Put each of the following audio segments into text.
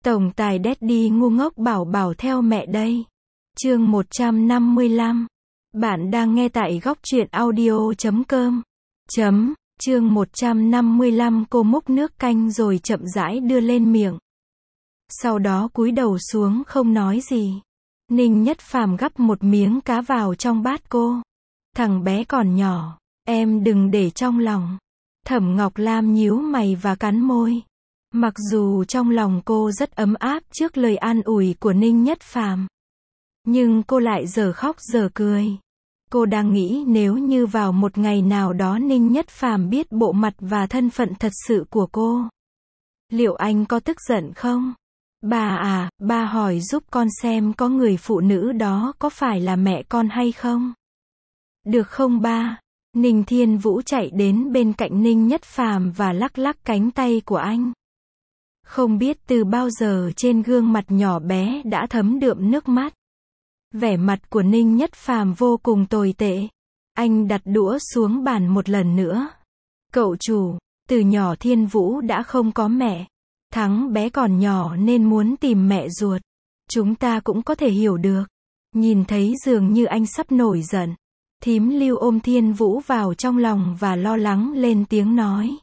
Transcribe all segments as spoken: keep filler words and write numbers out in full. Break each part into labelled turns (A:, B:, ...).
A: Tổng tài Daddy ngu ngốc bảo bảo theo mẹ đây. Chương một trăm năm mươi lăm. Bạn đang nghe tại góc truyện audio chấm com. Chấm, chương một trăm năm mươi lăm cô múc nước canh rồi chậm rãi đưa lên miệng. Sau đó cúi đầu xuống không nói gì. Ninh Nhất Phàm gắp một miếng cá vào trong bát cô. Thằng bé còn nhỏ, em đừng để trong lòng. Thẩm Ngọc Lam nhíu mày và cắn môi. Mặc dù trong lòng cô rất ấm áp trước lời an ủi của Ninh Nhất Phàm, nhưng cô lại giờ khóc giờ cười. Cô đang nghĩ nếu như vào một ngày nào đó Ninh Nhất Phàm biết bộ mặt và thân phận thật sự của cô, liệu anh có tức giận không? Bà à, ba hỏi giúp con xem có người phụ nữ đó có phải là mẹ con hay không? Được không ba? Ninh Thiên Vũ chạy đến bên cạnh Ninh Nhất Phàm và lắc lắc cánh tay của anh. Không biết từ bao giờ trên gương mặt nhỏ bé đã thấm đượm nước mắt. Vẻ mặt của Ninh Nhất Phàm vô cùng tồi tệ. Anh đặt đũa xuống bàn một lần nữa. Cậu chủ, từ nhỏ Thiên Vũ đã không có mẹ. Thắng bé còn nhỏ nên muốn tìm mẹ ruột. Chúng ta cũng có thể hiểu được. Nhìn thấy dường như anh sắp nổi giận. Thím Lưu ôm Thiên Vũ vào trong lòng và lo lắng lên tiếng nói.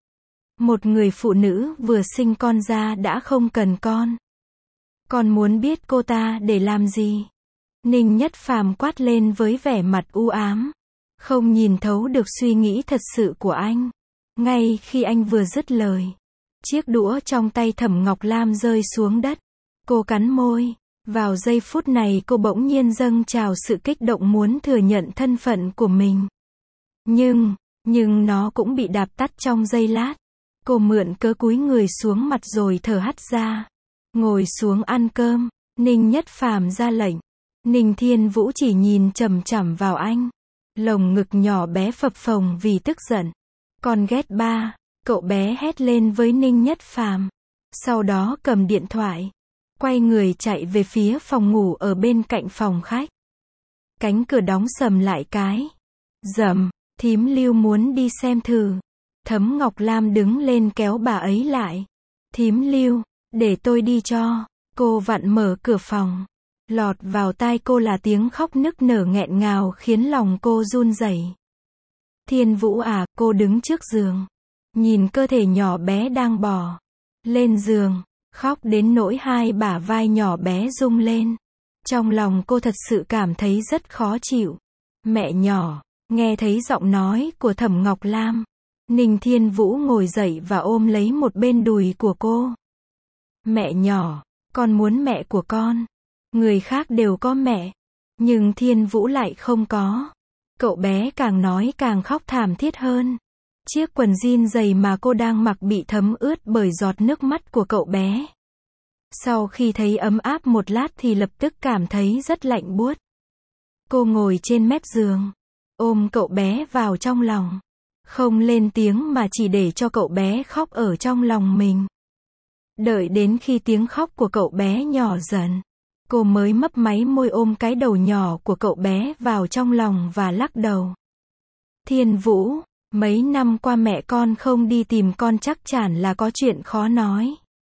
A: Một người phụ nữ vừa sinh con ra đã không cần con. Con muốn biết cô ta để làm gì? Ninh Nhất Phàm quát lên với vẻ mặt u ám. Không nhìn thấu được suy nghĩ thật sự của anh. Ngay khi anh vừa dứt lời, chiếc đũa trong tay Thẩm Ngọc Lam rơi xuống đất. Cô cắn môi. Vào giây phút này cô bỗng nhiên dâng trào sự kích động muốn thừa nhận thân phận của mình. Nhưng, nhưng nó cũng bị đạp tắt trong giây lát. Cô mượn cớ cúi người xuống mặt rồi thở hắt ra. Ngồi xuống ăn cơm. Ninh Nhất Phàm ra lệnh. Ninh Thiên Vũ chỉ nhìn chằm chằm vào anh. Lồng ngực nhỏ bé phập phồng vì tức giận. Con ghét ba, cậu bé hét lên với Ninh Nhất Phàm. Sau đó cầm điện thoại, quay người chạy về phía phòng ngủ ở bên cạnh phòng khách. Cánh cửa đóng sầm lại cái. Dầm, thím Lưu muốn đi xem thử. Thấm Ngọc Lam đứng lên kéo bà ấy lại. Thím Lưu, để tôi đi cho. Cô vặn mở cửa phòng. Lọt vào tai cô là tiếng khóc nức nở nghẹn ngào khiến lòng cô run rẩy. Thiên Vũ à, cô đứng trước giường. Nhìn cơ thể nhỏ bé đang bò lên giường. Khóc đến nỗi hai bả vai nhỏ bé rung lên. Trong lòng cô thật sự cảm thấy rất khó chịu. Mẹ nhỏ, nghe thấy giọng nói của Thẩm Ngọc Lam. Ninh Thiên Vũ ngồi dậy và ôm lấy một bên đùi của cô. Mẹ nhỏ, con muốn mẹ của con. Người khác đều có mẹ, nhưng Thiên Vũ lại không có. Cậu bé càng nói càng khóc thảm thiết hơn. Chiếc quần jean dày mà cô đang mặc bị thấm ướt bởi giọt nước mắt của cậu bé. Sau khi thấy ấm áp một lát thì lập tức cảm thấy rất lạnh buốt. Cô ngồi trên mép giường, ôm cậu bé vào trong lòng. Không lên tiếng mà chỉ để cho cậu bé khóc ở trong lòng mình. Đợi đến khi tiếng khóc của cậu bé nhỏ dần, cô mới mấp máy môi ôm cái đầu nhỏ của cậu bé vào trong lòng và lắc đầu. Thiên Vũ, mấy năm qua mẹ con không đi tìm con chắc chắn là có chuyện khó nói.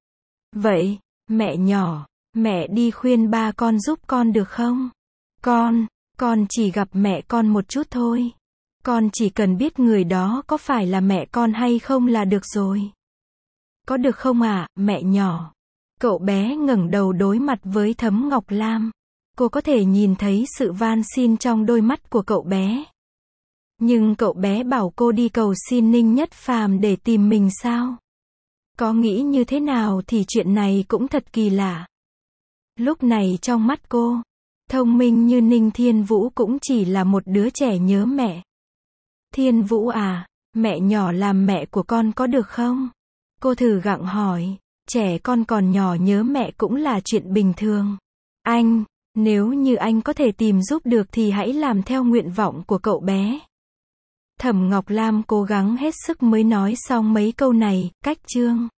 A: Vậy, mẹ nhỏ, mẹ đi khuyên ba con giúp con được không? Con, con chỉ gặp mẹ con một chút thôi. Con chỉ cần biết người đó có phải là mẹ con hay không là được rồi. Có được không ạ, à, mẹ nhỏ? Cậu bé ngẩng đầu đối mặt với Thấm Ngọc Lam. Cô có thể nhìn thấy sự van xin trong đôi mắt của cậu bé. Nhưng cậu bé bảo cô đi cầu xin Ninh Nhất Phàm để tìm mình sao? Có nghĩ như thế nào thì chuyện này cũng thật kỳ lạ. Lúc này trong mắt cô, thông minh như Ninh Thiên Vũ cũng chỉ là một đứa trẻ nhớ mẹ. Thiên Vũ à, mẹ nhỏ làm mẹ của con có được không? Cô thử gặng hỏi. Trẻ con còn nhỏ nhớ mẹ cũng là chuyện bình thường. Anh, nếu như anh có thể tìm giúp được thì hãy làm theo nguyện vọng của cậu bé. Thẩm Ngọc Lam cố gắng hết sức mới nói xong mấy câu này. Cách chương